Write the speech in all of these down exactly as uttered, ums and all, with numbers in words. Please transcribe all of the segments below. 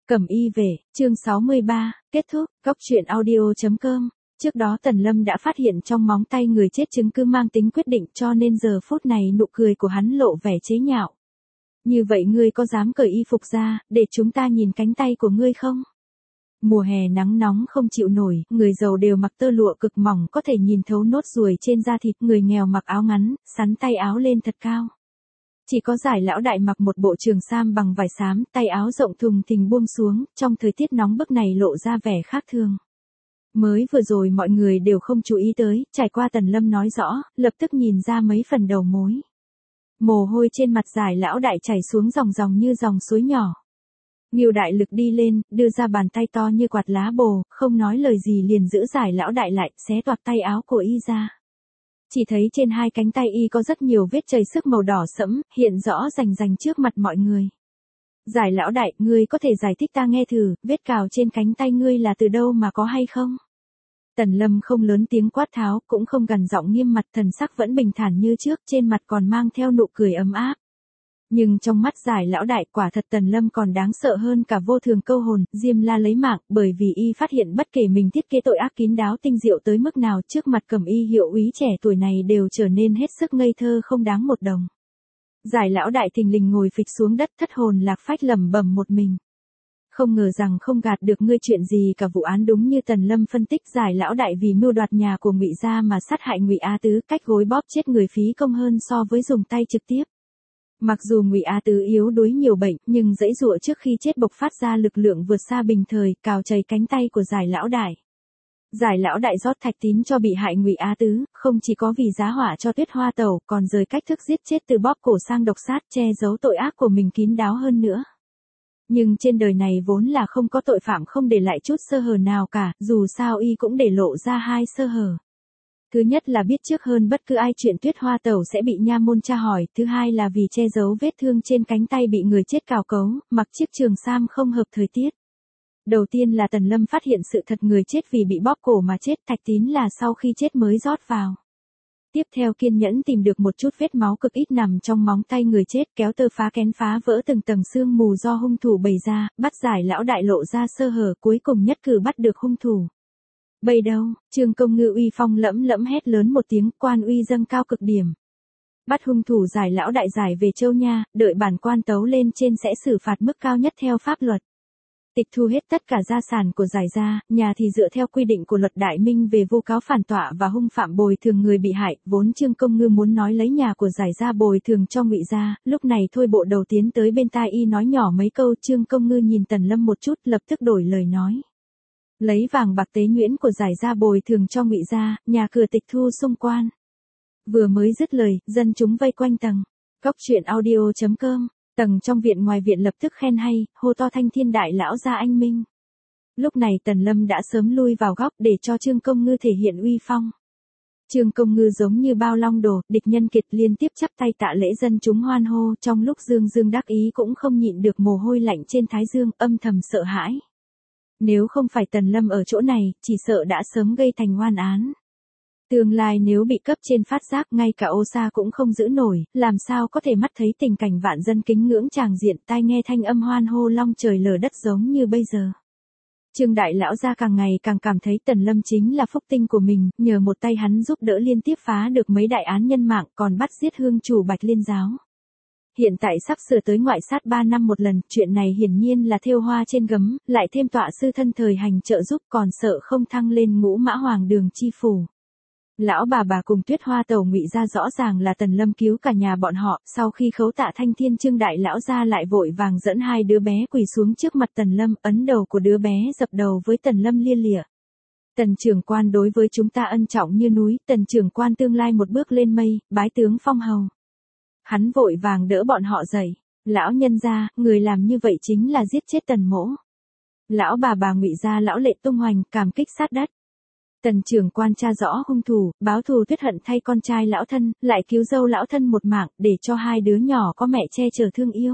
Cẩm y về, chương sáu mươi ba, kết thúc, góc truyện audio chấm com. Trước đó Tần Lâm đã phát hiện trong móng tay người chết chứng cứ mang tính quyết định, cho nên giờ phút này nụ cười của hắn lộ vẻ chế nhạo. Như vậy ngươi có dám cởi y phục ra, để chúng ta nhìn cánh tay của ngươi không? Mùa hè nắng nóng không chịu nổi, người giàu đều mặc tơ lụa cực mỏng có thể nhìn thấu nốt ruồi trên da thịt, người nghèo mặc áo ngắn, sắn tay áo lên thật cao. Chỉ có Giải lão đại mặc một bộ trường sam bằng vải xám, tay áo rộng thùng thình buông xuống, trong thời tiết nóng bức này lộ ra vẻ khác thường. Mới vừa rồi mọi người đều không chú ý tới, trải qua Tần Lâm nói rõ, lập tức nhìn ra mấy phần đầu mối. Mồ hôi trên mặt Giải lão đại chảy xuống dòng dòng như dòng suối nhỏ. Ngưu đại lực đi lên, đưa ra bàn tay to như quạt lá bồ, không nói lời gì liền giữ Giải lão đại lại, xé toạc tay áo của y ra. Chỉ thấy trên hai cánh tay y có rất nhiều vết chảy xước màu đỏ sẫm, hiện rõ rành rành trước mặt mọi người. Giải lão đại, ngươi có thể giải thích ta nghe thử, vết cào trên cánh tay ngươi là từ đâu mà có hay không? Tần Lâm không lớn tiếng quát tháo, cũng không gằn giọng nghiêm mặt, thần sắc vẫn bình thản như trước, trên mặt còn mang theo nụ cười ấm áp. Nhưng trong mắt Giải lão đại, quả thật Tần Lâm còn đáng sợ hơn cả vô thường câu hồn, Diêm La lấy mạng, bởi vì y phát hiện bất kể mình thiết kế tội ác kín đáo tinh diệu tới mức nào, trước mặt Cẩm y hiệu úy trẻ tuổi này đều trở nên hết sức ngây thơ không đáng một đồng. Giải lão đại thình lình ngồi phịch xuống đất, thất hồn lạc phách lẩm bẩm một mình. Không ngờ rằng không gạt được ngươi chuyện gì cả, vụ án đúng như Tần Lâm phân tích, Giải lão đại vì mưu đoạt nhà của Ngụy gia mà sát hại Ngụy Á Tứ, cách gối bóp chết người phí công hơn so với dùng tay trực tiếp. Mặc dù Ngụy Á Tứ yếu đuối nhiều bệnh, nhưng dãy dụa trước khi chết bộc phát ra lực lượng vượt xa bình thời, cào chảy cánh tay của Giải lão đại. Giải lão đại rót thạch tín cho bị hại Ngụy Á Tứ, không chỉ có vì giá họa cho Tuyết Hoa Tẩu, còn rời cách thức giết chết từ bóp cổ sang độc sát, che giấu tội ác của mình kín đáo hơn nữa. Nhưng trên đời này vốn là không có tội phạm không để lại chút sơ hở nào cả, dù sao y cũng để lộ ra hai sơ hở. Thứ nhất là biết trước hơn bất cứ ai chuyện Tuyết Hoa Tẩu sẽ bị nha môn tra hỏi, thứ hai là vì che giấu vết thương trên cánh tay bị người chết cào cấu, mặc chiếc trường sam không hợp thời tiết. Đầu tiên là Tần Lâm phát hiện sự thật người chết vì bị bóp cổ mà chết, thạch tín là sau khi chết mới rót vào. Tiếp theo kiên nhẫn tìm được một chút vết máu cực ít nằm trong móng tay người chết, kéo tơ phá kén phá vỡ từng tầng sương mù do hung thủ bày ra, bắt Giải lão đại lộ ra sơ hở, cuối cùng nhất cử bắt được hung thủ. Bày đâu, Trương Công Ngư uy phong lẫm lẫm hét lớn một tiếng, quan uy dâng cao cực điểm. Bắt hung thủ Giải lão đại giải về châu nha, đợi bản quan tấu lên trên sẽ xử phạt mức cao nhất theo pháp luật. Tịch thu hết tất cả gia sản của Giải gia, nhà thì dựa theo quy định của luật Đại Minh về vu cáo phản tọa và hung phạm bồi thường người bị hại, vốn Trương Công Ngư muốn nói lấy nhà của Giải gia bồi thường cho Ngụy gia, lúc này thôi bộ đầu tiến tới bên tai y nói nhỏ mấy câu, Trương Công Ngư nhìn Tần Lâm một chút, lập tức đổi lời nói. Lấy vàng bạc tế nhuyễn của Giải gia bồi thường cho Ngụy gia, nhà cửa tịch thu xung quan. Vừa mới dứt lời, dân chúng vây quanh tầng. Góc truyện audio chấm com. Tầng trong viện ngoài viện lập tức khen hay, hô to thanh thiên đại lão gia anh minh. Lúc này Tần Lâm đã sớm lui vào góc để cho Trương Công Ngư thể hiện uy phong. Trương Công Ngư giống như bao long đồ, địch nhân kiệt liên tiếp chắp tay tạ lễ, dân chúng hoan hô, trong lúc Dương Dương đắc ý cũng không nhịn được mồ hôi lạnh trên thái dương, âm thầm sợ hãi. Nếu không phải Tần Lâm ở chỗ này, chỉ sợ đã sớm gây thành oan án. Tương lai nếu bị cấp trên phát giác, ngay cả ô sa cũng không giữ nổi, làm sao có thể mắt thấy tình cảnh vạn dân kính ngưỡng tràng diện, tai nghe thanh âm hoan hô long trời lở đất giống như bây giờ. Trương đại lão gia càng ngày càng cảm thấy Tần Lâm chính là phúc tinh của mình, nhờ một tay hắn giúp đỡ liên tiếp phá được mấy đại án nhân mạng, còn bắt giết hương chủ Bạch Liên giáo. Hiện tại sắp sửa tới ngoại sát ba năm một lần, chuyện này hiển nhiên là thêu hoa trên gấm, lại thêm tọa sư thân thời hành trợ giúp, còn sợ không thăng lên ngũ mã hoàng đường chi phủ. Lão bà bà cùng Tuyết Hoa Tẩu Ngụy gia rõ ràng là Tần Lâm cứu cả nhà bọn họ, sau khi khấu tạ thanh thiên, Trương đại lão gia lại vội vàng dẫn hai đứa bé quỳ xuống trước mặt Tần Lâm, ấn đầu của đứa bé dập đầu với Tần Lâm lia lịa. Tần trưởng quan đối với chúng ta ân trọng như núi, Tần trưởng quan tương lai một bước lên mây, bái tướng phong hầu. Hắn vội vàng đỡ bọn họ dậy. Lão nhân gia, người làm như vậy chính là giết chết Tần mỗ. Lão bà bà Ngụy gia lão lệ tung hoành, cảm kích sát đất. Tần trưởng quan tra rõ hung thủ, báo thù tuyết hận thay con trai lão thân, lại cứu dâu lão thân một mạng, để cho hai đứa nhỏ có mẹ che chở thương yêu.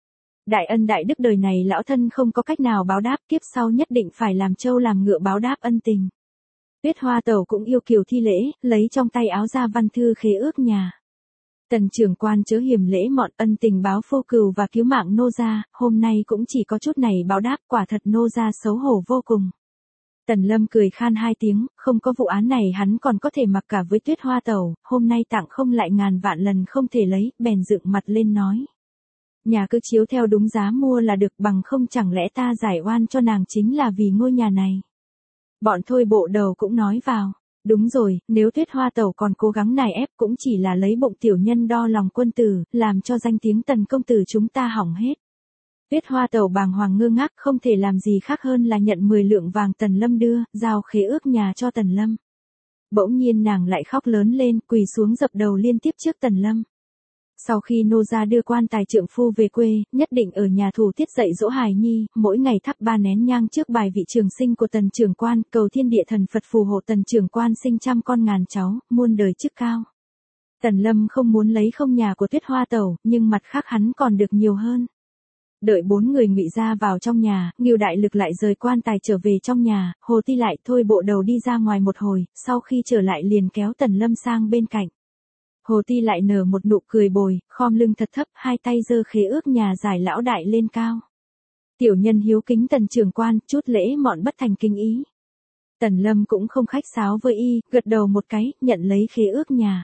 Đại ân đại đức đời này lão thân không có cách nào báo đáp, kiếp sau nhất định phải làm trâu làm ngựa báo đáp ân tình. Tuyết Hoa Tẩu cũng yêu kiều thi lễ, lấy trong tay áo ra văn thư khế ước nhà. Tần trưởng quan chớ hiểm lễ mọn, ân tình báo phu cừu và cứu mạng nô gia, hôm nay cũng chỉ có chút này báo đáp, quả thật nô gia xấu hổ vô cùng. Tần Lâm cười khan hai tiếng, không có vụ án này hắn còn có thể mặc cả với Tuyết Hoa Tẩu, hôm nay tặng không lại ngàn vạn lần không thể lấy, bèn dựng mặt lên nói. Nhà cứ chiếu theo đúng giá mua là được, bằng không chẳng lẽ ta giải oan cho nàng chính là vì ngôi nhà này. Bọn Thôi Bộ Đầu cũng nói vào. Đúng rồi, nếu Tuyết Hoa Tẩu còn cố gắng nài ép cũng chỉ là lấy bụng tiểu nhân đo lòng quân tử, làm cho danh tiếng Tần công tử chúng ta hỏng hết. Tuyết Hoa Tẩu bàng hoàng ngơ ngác, không thể làm gì khác hơn là nhận mười lượng vàng Tần Lâm đưa, giao khế ước nhà cho Tần Lâm. Bỗng nhiên nàng lại khóc lớn lên, quỳ xuống dập đầu liên tiếp trước Tần Lâm. Sau khi nô gia đưa quan tài trượng phu về quê, nhất định ở nhà thủ tiết dạy dỗ hài nhi, mỗi ngày thắp ba nén nhang trước bài vị trường sinh của Tần trưởng quan, cầu thiên địa thần Phật phù hộ Tần trưởng quan sinh trăm con ngàn cháu, muôn đời chức cao. Tần Lâm không muốn lấy không nhà của Tuyết Hoa Tẩu, nhưng mặt khác hắn còn được nhiều hơn. Đợi bốn người ngụy ra vào trong nhà, Ngưu Đại Lực lại rời quan tài trở về trong nhà, Hồ Ti lại Thôi Bộ Đầu đi ra ngoài một hồi, sau khi trở lại liền kéo Tần Lâm sang bên cạnh. Hồ Ti lại nở một nụ cười bồi, khom lưng thật thấp, hai tay giơ khế ước nhà giải lão đại lên cao. Tiểu nhân hiếu kính Tần trưởng quan, chút lễ mọn bất thành kinh ý. Tần Lâm cũng không khách sáo với y, gật đầu một cái, nhận lấy khế ước nhà.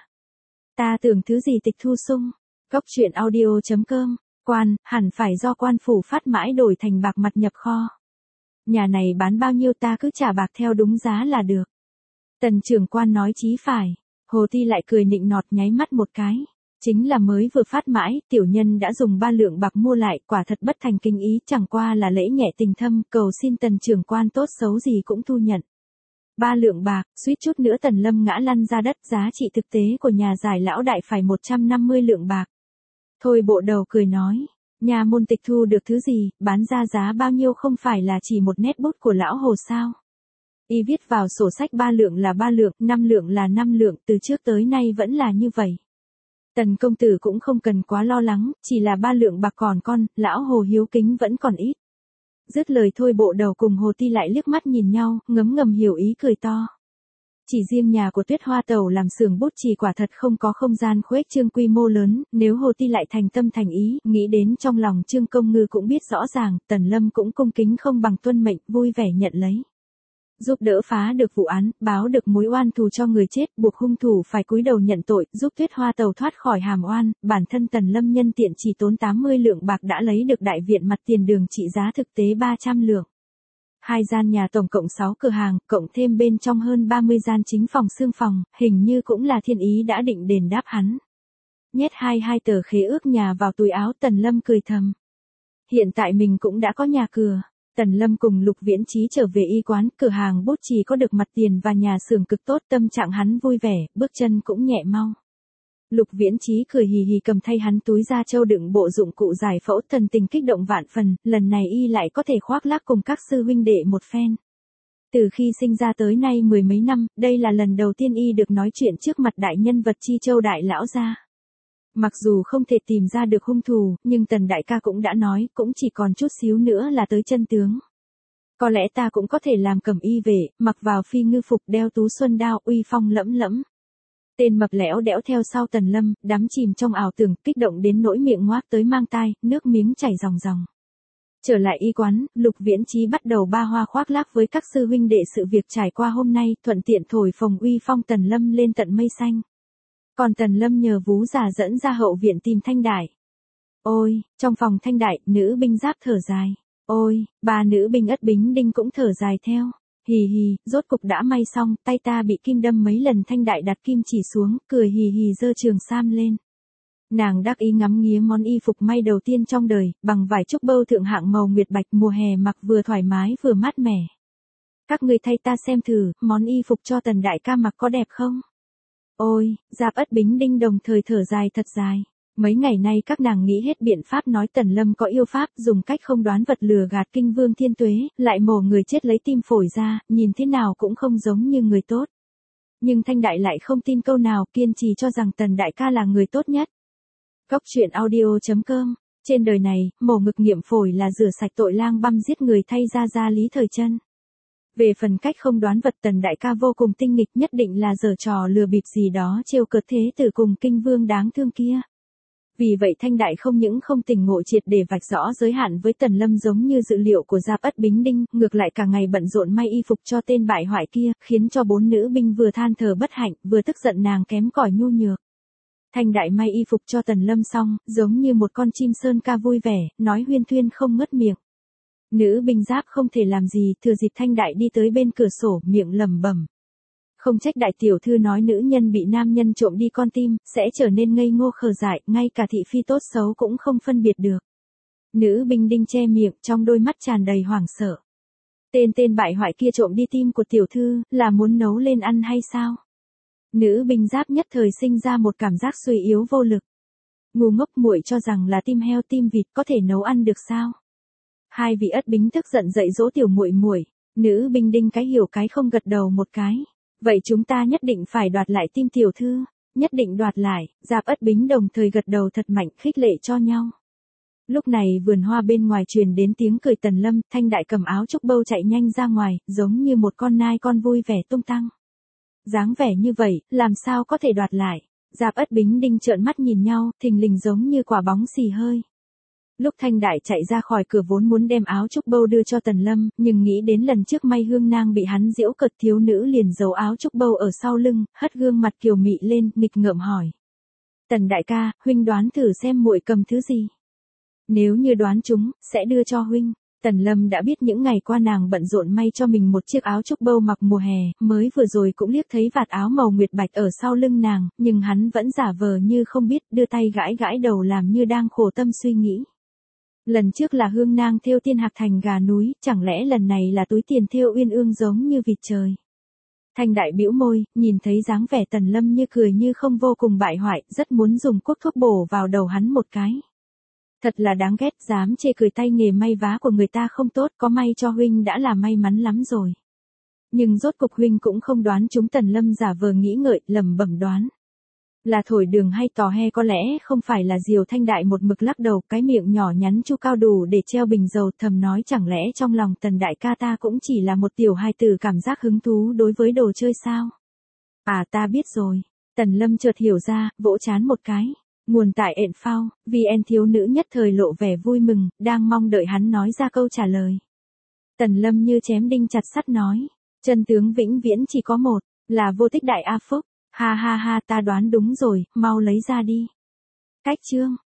Ta tưởng thứ gì tịch thu sung. Góc truyện audio chấm com, quan, hẳn phải do quan phủ phát mãi đổi thành bạc mặt nhập kho. Nhà này bán bao nhiêu ta cứ trả bạc theo đúng giá là được. Tần trưởng quan nói chí phải. Hồ Ti lại cười nịnh nọt nháy mắt một cái. Chính là mới vừa phát mãi, tiểu nhân đã dùng ba lượng bạc mua lại, quả thật bất thành kinh ý, chẳng qua là lễ nhẹ tình thâm, cầu xin Tần trưởng quan tốt xấu gì cũng thu nhận. Ba lượng bạc, suýt chút nữa Tần Lâm ngã lăn ra đất, giá trị thực tế của nhà giải lão đại phải một trăm năm mươi lượng bạc. Thôi Bộ Đầu cười nói, nhà môn tịch thu được thứ gì, bán ra giá bao nhiêu không phải là chỉ một nét bút của lão Hồ sao? Y viết vào sổ sách ba lượng là ba lượng, năm lượng là năm lượng, từ trước tới nay vẫn là như vậy. Tần công tử cũng không cần quá lo lắng, chỉ là ba lượng bạc còn con, lão Hồ hiếu kính vẫn còn ít. Dứt lời Thôi Bộ Đầu cùng Hồ Ti lại liếc mắt nhìn nhau, ngấm ngầm hiểu ý cười to. Chỉ riêng nhà của Tuyết Hoa Tẩu làm xưởng bút chì quả thật không có không gian khuếch trương quy mô lớn, nếu Hồ Ti lại thành tâm thành ý, nghĩ đến trong lòng Trương Công Ngư cũng biết rõ ràng, Tần Lâm cũng cung kính không bằng tuân mệnh, vui vẻ nhận lấy. Giúp đỡ phá được vụ án, báo được mối oan thù cho người chết, buộc hung thủ phải cúi đầu nhận tội, giúp Tuyết Hoa Tẩu thoát khỏi hàm oan, bản thân Tần Lâm nhân tiện chỉ tốn tám mươi lượng bạc đã lấy được đại viện mặt tiền đường trị giá thực tế ba trăm lượng. Hai gian nhà tổng cộng sáu cửa hàng, cộng thêm bên trong hơn ba mươi gian chính phòng xương phòng, hình như cũng là thiên ý đã định đền đáp hắn. Nhét hai hai tờ khế ước nhà vào túi áo, Tần Lâm cười thầm. Hiện tại mình cũng đã có nhà cửa. Tần Lâm cùng Lục Viễn Chí trở về y quán, cửa hàng bút chì có được mặt tiền và nhà xưởng cực tốt, tâm trạng hắn vui vẻ, bước chân cũng nhẹ mau. Lục Viễn Chí cười hì hì cầm thay hắn túi da trâu đựng bộ dụng cụ giải phẫu, thần tình kích động vạn phần, lần này y lại có thể khoác lác cùng các sư huynh đệ một phen. Từ khi sinh ra tới nay mười mấy năm, đây là lần đầu tiên y được nói chuyện trước mặt đại nhân vật Chi Châu đại lão gia. Mặc dù không thể tìm ra được hung thủ, nhưng Tần đại ca cũng đã nói, cũng chỉ còn chút xíu nữa là tới chân tướng. Có lẽ ta cũng có thể làm cẩm y vệ, mặc vào phi ngư phục, đeo tú xuân đao, uy phong lẫm lẫm. Tên mập lẽo đẽo theo sau Tần Lâm, đắm chìm trong ảo tưởng, kích động đến nỗi miệng ngoác tới mang tai, nước miếng chảy ròng ròng. Trở lại y quán, Lục Viễn Chí bắt đầu ba hoa khoác lác với các sư huynh đệ sự việc trải qua hôm nay, thuận tiện thổi phồng uy phong Tần Lâm lên tận mây xanh. Còn Tần Lâm nhờ vú già dẫn ra hậu viện tìm Thanh Đại. Ôi, trong phòng Thanh Đại, nữ binh giáp thở dài. Ôi, ba nữ binh Ất Bính Đinh cũng thở dài theo. Hì hì, rốt cục đã may xong, tay ta bị kim đâm mấy lần. Thanh Đại đặt kim chỉ xuống, cười hì hì giơ trường sam lên. Nàng đắc ý ngắm nghía món y phục may đầu tiên trong đời, bằng vải trúc bâu thượng hạng màu nguyệt bạch, mùa hè mặc vừa thoải mái vừa mát mẻ. Các người thay ta xem thử, món y phục cho Tần đại ca mặc có đẹp không? Ôi, Giáp Ất Bính Đinh đồng thời thở dài thật dài. Mấy ngày nay các nàng nghĩ hết biện pháp nói Tần Lâm có yêu pháp, dùng cách không đoán vật lừa gạt kinh vương thiên tuế, lại mổ người chết lấy tim phổi ra, nhìn thế nào cũng không giống như người tốt. Nhưng Thanh Đại lại không tin câu nào, kiên trì cho rằng Tần đại ca là người tốt nhất. Góc truyện audio chấm com, trên đời này, mổ ngực nghiệm phổi là rửa sạch tội lang băm giết người thay ra ra Lý Thời Trân. Về phần cách không đoán vật Tần đại ca vô cùng tinh nghịch, nhất định là giở trò lừa bịp gì đó trêu cợt thế tử cùng kinh vương đáng thương kia. Vì vậy Thanh Đại không những không tỉnh ngộ triệt để vạch rõ giới hạn với Tần Lâm giống như dự liệu của Giáp Ất Bính Đinh, ngược lại cả ngày bận rộn may y phục cho tên bại hoại kia, khiến cho bốn nữ binh vừa than thở bất hạnh, vừa tức giận nàng kém cỏi nhu nhược. Thanh Đại may y phục cho Tần Lâm xong, giống như một con chim sơn ca vui vẻ, nói huyên thuyên không ngớt miệng. Nữ binh Giáp không thể làm gì, thừa dịp Thanh Đại đi tới bên cửa sổ, miệng lẩm bẩm. Không trách đại tiểu thư nói nữ nhân bị nam nhân trộm đi con tim, sẽ trở nên ngây ngô khờ dại, ngay cả thị phi tốt xấu cũng không phân biệt được. Nữ binh Đinh che miệng, trong đôi mắt tràn đầy hoảng sợ. Tên tên bại hoại kia trộm đi tim của tiểu thư, là muốn nấu lên ăn hay sao? Nữ binh Giáp nhất thời sinh ra một cảm giác suy yếu vô lực. Ngu ngốc, muội cho rằng là tim heo tim vịt có thể nấu ăn được sao? Hai vị Ất Bính tức giận dạy dỗ tiểu muội muội. Nữ binh Đinh cái hiểu cái không gật đầu một cái. Vậy chúng ta nhất định phải đoạt lại tim tiểu thư, nhất định đoạt lại. Giáp Ất Bính đồng thời gật đầu thật mạnh, khích lệ cho nhau. Lúc này vườn hoa bên ngoài truyền đến tiếng cười Tần Lâm, Thanh Đại cầm áo trúc bâu chạy nhanh ra ngoài, giống như một con nai con vui vẻ tung tăng. Dáng vẻ như vậy, làm sao có thể đoạt lại? Giáp Ất Bính Đinh trợn mắt nhìn nhau, thình lình giống như quả bóng xì hơi. Lúc Thanh Đại chạy ra khỏi cửa vốn muốn đem áo trúc bâu đưa cho Tần Lâm, nhưng nghĩ đến lần trước May Hương Nang bị hắn giễu cợt, thiếu nữ liền giấu áo trúc bâu ở sau lưng, hất gương mặt kiều mị lên, nghịch ngợm hỏi. Tần đại ca, huynh đoán thử xem muội cầm thứ gì? Nếu như đoán chúng, sẽ đưa cho huynh. Tần Lâm đã biết những ngày qua nàng bận rộn may cho mình một chiếc áo trúc bâu mặc mùa hè, mới vừa rồi cũng liếc thấy vạt áo màu nguyệt bạch ở sau lưng nàng, nhưng hắn vẫn giả vờ như không biết, đưa tay gãi gãi đầu làm như đang khổ tâm suy nghĩ. Lần trước là Hương Nang thêu tiên hạc thành gà núi, chẳng lẽ lần này là túi tiền thêu uyên ương giống như vịt trời? Thanh Đại bĩu môi, nhìn thấy dáng vẻ Tần Lâm như cười như không vô cùng bại hoại, rất muốn dùng cuốc thuốc bổ vào đầu hắn một cái. Thật là đáng ghét, dám chê cười tay nghề may vá của người ta không tốt, có may cho huynh đã là may mắn lắm rồi. Nhưng rốt cục huynh cũng không đoán chúng. Tần Lâm giả vờ nghĩ ngợi, lẩm bẩm đoán. Là thổi đường hay tò he, có lẽ không phải là diều. Thanh Đại một mực lắc đầu, cái miệng nhỏ nhắn chu cao đủ để treo bình dầu, thầm nói chẳng lẽ trong lòng Tần đại ca ta cũng chỉ là một tiểu hài tử cảm giác hứng thú đối với đồ chơi sao? À ta biết rồi. Tần Lâm chợt hiểu ra, vỗ chán một cái. Nguồn tại ện phao, vê en thiếu nữ nhất thời lộ vẻ vui mừng, đang mong đợi hắn nói ra câu trả lời. Tần Lâm như chém đinh chặt sắt nói. Chân tướng vĩnh viễn chỉ có một, là vô tích đại A Phúc. Ha ha ha, ta đoán đúng rồi, mau lấy ra đi. Cách chương.